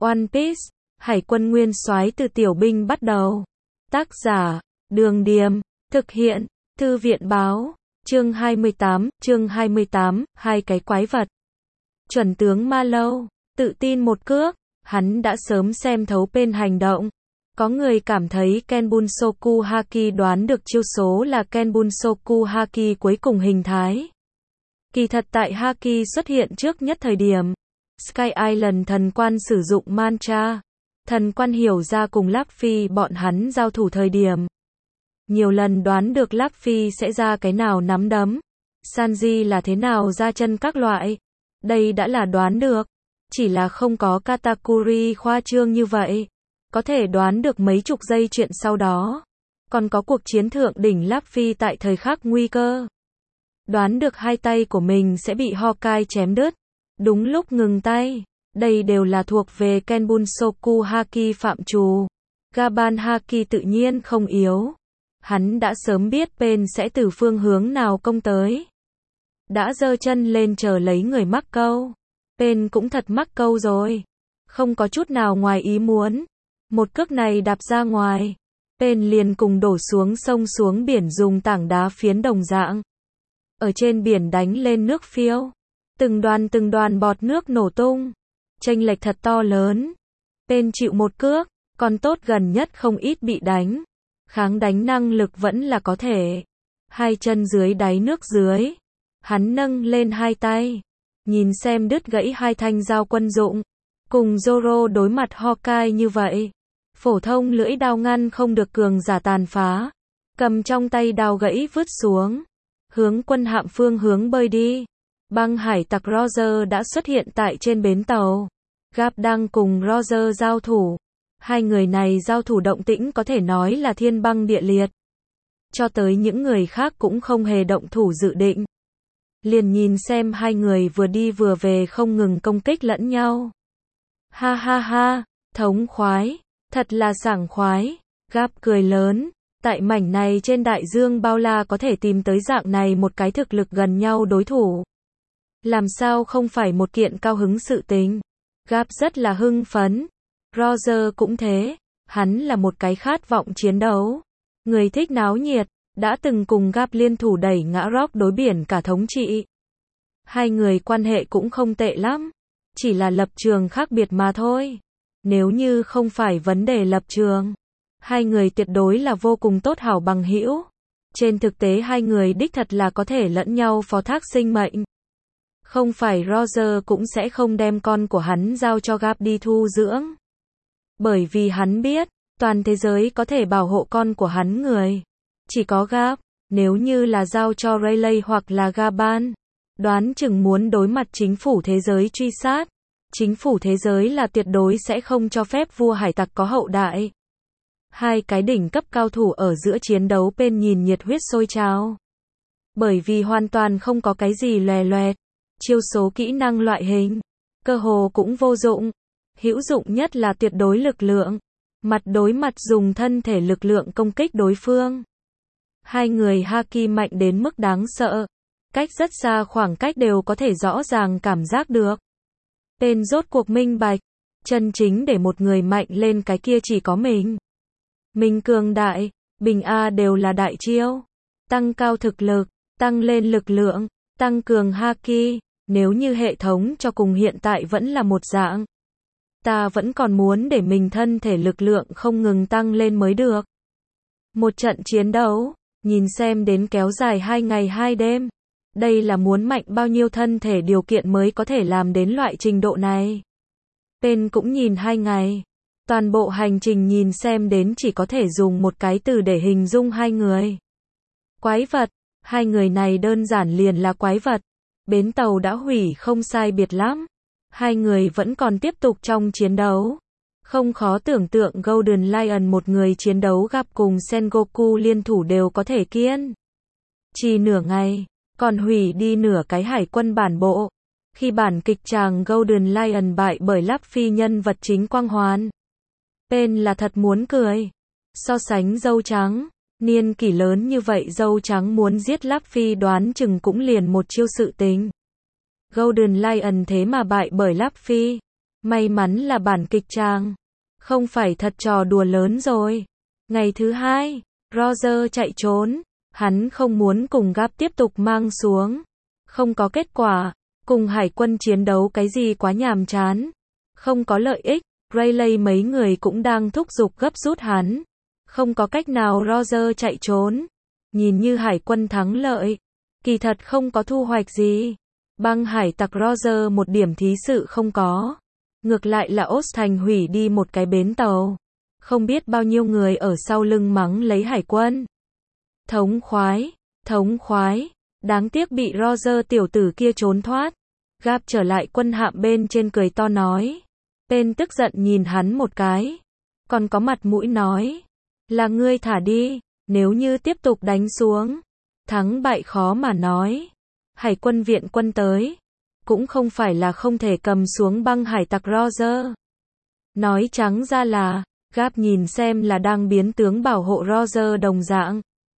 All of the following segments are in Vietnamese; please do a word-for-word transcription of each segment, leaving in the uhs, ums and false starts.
One Piece, Hải quân nguyên soái từ tiểu binh bắt đầu. Tác giả, Đường Điềm, thực hiện, Thư viện báo, chương hai mươi tám, chương hai mươi tám, hai cái quái vật. Chuẩn tướng Ma Lâu, tự tin một cước, hắn đã sớm xem thấu bên hành động. Có người cảm thấy Kenbunsoku Haki đoán được chiêu số là Kenbunsoku Haki cuối cùng hình thái. Kỳ thật tại Haki xuất hiện trước nhất thời điểm, Sky Island thần quan sử dụng mantra. Thần quan hiểu ra cùng Luffy bọn hắn giao thủ thời điểm. Nhiều lần đoán được Luffy sẽ ra cái nào nắm đấm. Sanji là thế nào ra chân các loại. Đây đã là đoán được. Chỉ là không có Katakuri khoa trương như vậy. Có thể đoán được mấy chục giây chuyện sau đó. Còn có cuộc chiến thượng đỉnh Luffy tại thời khắc nguy cơ. Đoán được hai tay của mình sẽ bị Hawkeye chém đứt. Đúng lúc ngừng tay. Đây đều là thuộc về Kenbunsoku Haki phạm trù. Gaban Haki tự nhiên không yếu. Hắn đã sớm biết Pain sẽ từ phương hướng nào công tới. Đã giơ chân lên chờ lấy người mắc câu. Pain cũng thật mắc câu rồi. Không có chút nào ngoài ý muốn. Một cước này đạp ra ngoài. Pain liền cùng đổ xuống sông xuống biển dùng tảng đá phiến đồng dạng. Ở trên biển đánh lên nước phiêu. Từng đoàn từng đoàn bọt nước nổ tung. Chênh lệch thật to lớn. Pain chịu một cước, còn tốt gần nhất không ít bị đánh. Kháng đánh năng lực vẫn là có thể. Hai chân dưới đáy nước dưới. Hắn nâng lên hai tay. Nhìn xem đứt gãy hai thanh dao quân dụng. Cùng Zoro đối mặt Hawkeye như vậy. Phổ thông lưỡi đao ngăn không được cường giả tàn phá. Cầm trong tay đao gãy vứt xuống. Hướng quân hạm phương hướng bơi đi. Băng hải tặc Roger đã xuất hiện tại trên bến tàu. Garp đang cùng Roger giao thủ. Hai người này giao thủ động tĩnh có thể nói là thiên băng địa liệt. Cho tới những người khác cũng không hề động thủ dự định. Liền nhìn xem hai người vừa đi vừa về không ngừng công kích lẫn nhau. Ha ha ha, thống khoái, thật là sảng khoái. Garp cười lớn, tại mảnh này trên đại dương bao la có thể tìm tới dạng này một cái thực lực gần nhau đối thủ. Làm sao không phải một kiện cao hứng sự tình. Garp rất là hưng phấn. Roger cũng thế. Hắn là một cái khát vọng chiến đấu. Người thích náo nhiệt. Đã từng cùng Garp liên thủ đẩy ngã Rock đối biển cả thống trị. Hai người quan hệ cũng không tệ lắm. Chỉ là lập trường khác biệt mà thôi. Nếu như không phải vấn đề lập trường. Hai người tuyệt đối là vô cùng tốt hảo bằng hữu. Trên thực tế hai người đích thật là có thể lẫn nhau phó thác sinh mệnh. Không phải Roger cũng sẽ không đem con của hắn giao cho Garp đi thu dưỡng. Bởi vì hắn biết, toàn thế giới có thể bảo hộ con của hắn người. Chỉ có Garp, nếu như là giao cho Rayleigh hoặc là Gaban, đoán chừng muốn đối mặt chính phủ thế giới truy sát. Chính phủ thế giới là tuyệt đối sẽ không cho phép vua hải tặc có hậu đại. Hai cái đỉnh cấp cao thủ ở giữa chiến đấu bên nhìn nhiệt huyết sôi trào. Bởi vì hoàn toàn không có cái gì lòe loẹt. Chiêu số kỹ năng loại hình, cơ hồ cũng vô dụng. Hữu dụng nhất là tuyệt đối lực lượng. Mặt đối mặt dùng thân thể lực lượng công kích đối phương. Hai người Haki mạnh đến mức đáng sợ. Cách rất xa khoảng cách đều có thể rõ ràng cảm giác được. Tên rốt cuộc minh bạch. Chân chính để một người mạnh lên cái kia chỉ có mình. Mình cường đại, bình A đều là đại chiêu. Tăng cao thực lực, tăng lên lực lượng, tăng cường Haki. Nếu như hệ thống cho cùng hiện tại vẫn là một dạng. Ta vẫn còn muốn để mình thân thể lực lượng không ngừng tăng lên mới được. Một trận chiến đấu, nhìn xem đến kéo dài hai ngày hai đêm. Đây là muốn mạnh bao nhiêu thân thể điều kiện mới có thể làm đến loại trình độ này. Pain cũng nhìn hai ngày. Toàn bộ hành trình nhìn xem đến chỉ có thể dùng một cái từ để hình dung hai người. Quái vật, hai người này đơn giản liền là quái vật. Bến tàu đã hủy không sai biệt lắm. Hai người vẫn còn tiếp tục trong chiến đấu. Không khó tưởng tượng Golden Lion một người chiến đấu gặp cùng Sengoku liên thủ đều có thể kiên. Chỉ nửa ngày, còn hủy đi nửa cái hải quân bản bộ. Khi bản kịch chàng Golden Lion bại bởi Luffy nhân vật chính quang hoàn. Pain là thật muốn cười. So sánh dâu trắng. Niên kỷ lớn như vậy dâu trắng muốn giết Luffy đoán chừng cũng liền một chiêu sự tình. Golden Lion thế mà bại bởi Luffy. May mắn là bản kịch trang. Không phải thật trò đùa lớn rồi. Ngày thứ hai, Roger chạy trốn. Hắn không muốn cùng Gap tiếp tục mang xuống. Không có kết quả. Cùng hải quân chiến đấu cái gì quá nhàm chán. Không có lợi ích. Rayleigh mấy người cũng đang thúc giục gấp rút hắn. Không có cách nào Roger chạy trốn. Nhìn như hải quân thắng lợi. Kỳ thật không có thu hoạch gì. Băng hải tặc Roger một điểm thí sự không có. Ngược lại là Oz thành hủy đi một cái bến tàu. Không biết bao nhiêu người ở sau lưng mắng lấy hải quân. Thống khoái, thống khoái. Đáng tiếc bị Roger tiểu tử kia trốn thoát. Gap trở lại quân hạm bên trên cười to nói. Tên tức giận nhìn hắn một cái. Còn có mặt mũi nói. Là ngươi thả đi. Nếu như tiếp tục đánh xuống. Thắng bại khó mà nói. Hải quân viện quân tới. Cũng không phải là không thể cầm xuống băng hải tặc Roger. Nói trắng ra là. Gap nhìn xem là đang biến tướng bảo hộ Roger đồng dạng.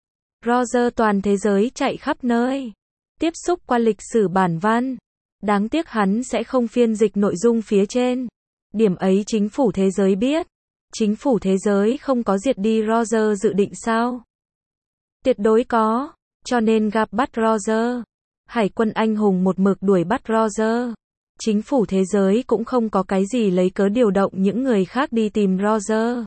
Roger toàn thế giới chạy khắp nơi. Tiếp xúc qua lịch sử bản văn. Đáng tiếc hắn sẽ không phiên dịch nội dung phía trên. Điểm ấy chính phủ thế giới biết. Chính phủ thế giới không có diệt đi Roger dự định sao? Tuyệt đối có. Cho nên Gap bắt Roger. Hải quân anh hùng một mực đuổi bắt Roger. Chính phủ thế giới cũng không có cái gì lấy cớ điều động những người khác đi tìm Roger.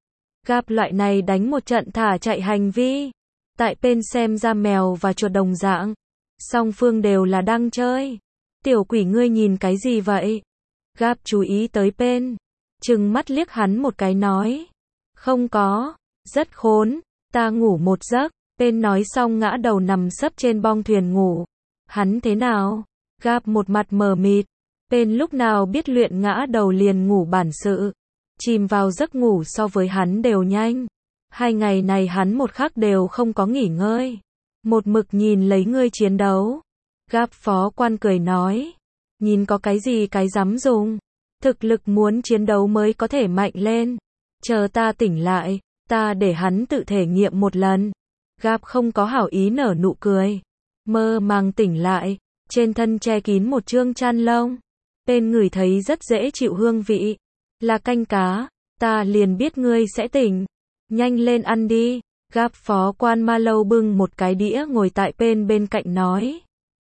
Gap loại này đánh một trận thả chạy hành vi. Tại bên xem ra mèo và chuột đồng dạng. Song phương đều là đang chơi. Tiểu quỷ ngươi nhìn cái gì vậy? Gap chú ý tới Pen. Trừng mắt liếc hắn một cái nói. Không có. Rất khốn. Ta ngủ một giấc. Pen nói xong ngã đầu nằm sấp trên bong thuyền ngủ. Hắn thế nào? Gap một mặt mờ mịt. Pen lúc nào biết luyện ngã đầu liền ngủ bản sự. Chìm vào giấc ngủ so với hắn đều nhanh. Hai ngày này hắn một khắc đều không có nghỉ ngơi. Một mực nhìn lấy ngươi chiến đấu. Gap phó quan cười nói. Nhìn có cái gì cái dám dùng. Thực lực muốn chiến đấu mới có thể mạnh lên. Chờ ta tỉnh lại, ta để hắn tự thể nghiệm một lần. Gap không có hảo ý nở nụ cười. Mơ màng tỉnh lại, trên thân che kín một chương chăn lông. Bên người thấy rất dễ chịu hương vị. Là canh cá, ta liền biết ngươi sẽ tỉnh. Nhanh lên ăn đi. Gap phó quan Marlowe bưng một cái đĩa ngồi tại bên bên cạnh nói.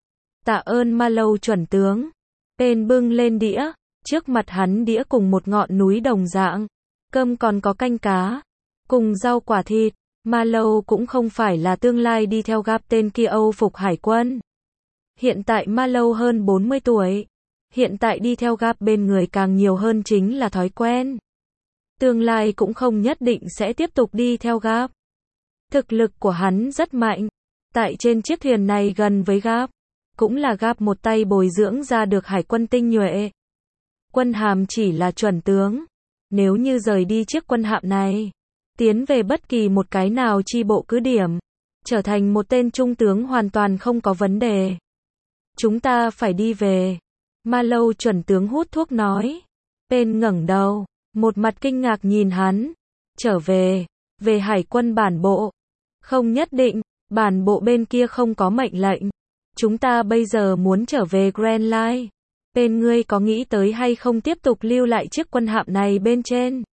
Tạ ơn Marlowe chuẩn tướng. Bên bưng lên đĩa. Trước mặt hắn đĩa cùng một ngọn núi đồng dạng. Cơm còn có canh cá. Cùng rau quả thịt. Marlowe cũng không phải là tương lai đi theo Gap tên kia Âu phục hải quân. Hiện tại Marlowe hơn bốn mươi tuổi. Hiện tại đi theo Gap bên người càng nhiều hơn chính là thói quen. Tương lai cũng không nhất định sẽ tiếp tục đi theo Gap. Thực lực của hắn rất mạnh. Tại trên chiếc thuyền này gần với Gap. Cũng là Gap một tay bồi dưỡng ra được hải quân tinh nhuệ. Quân hàm chỉ là chuẩn tướng. Nếu như rời đi chiếc quân hạm này. Tiến về bất kỳ một cái nào chi bộ cứ điểm. Trở thành một tên trung tướng hoàn toàn không có vấn đề. Chúng ta phải đi về. Marlowe chuẩn tướng hút thuốc nói. Pen ngẩng đầu. Một mặt kinh ngạc nhìn hắn. Trở về. Về hải quân bản bộ. Không nhất định. Bản bộ bên kia không có mệnh lệnh. Chúng ta bây giờ muốn trở về Grand Line. Pen ngươi có nghĩ tới hay không tiếp tục lưu lại chiếc quân hạm này bên trên?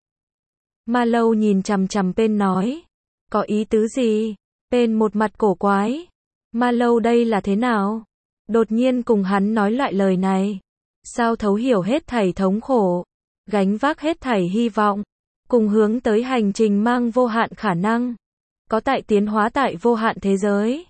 Marlowe nhìn chằm chằm Pen nói. Có ý tứ gì? Pen một mặt cổ quái. Marlowe đây là thế nào? Đột nhiên cùng hắn nói lại lời này. Sao thấu hiểu hết thảy thống khổ. Gánh vác hết thảy hy vọng. Cùng hướng tới hành trình mang vô hạn khả năng. Có tại tiến hóa tại vô hạn thế giới.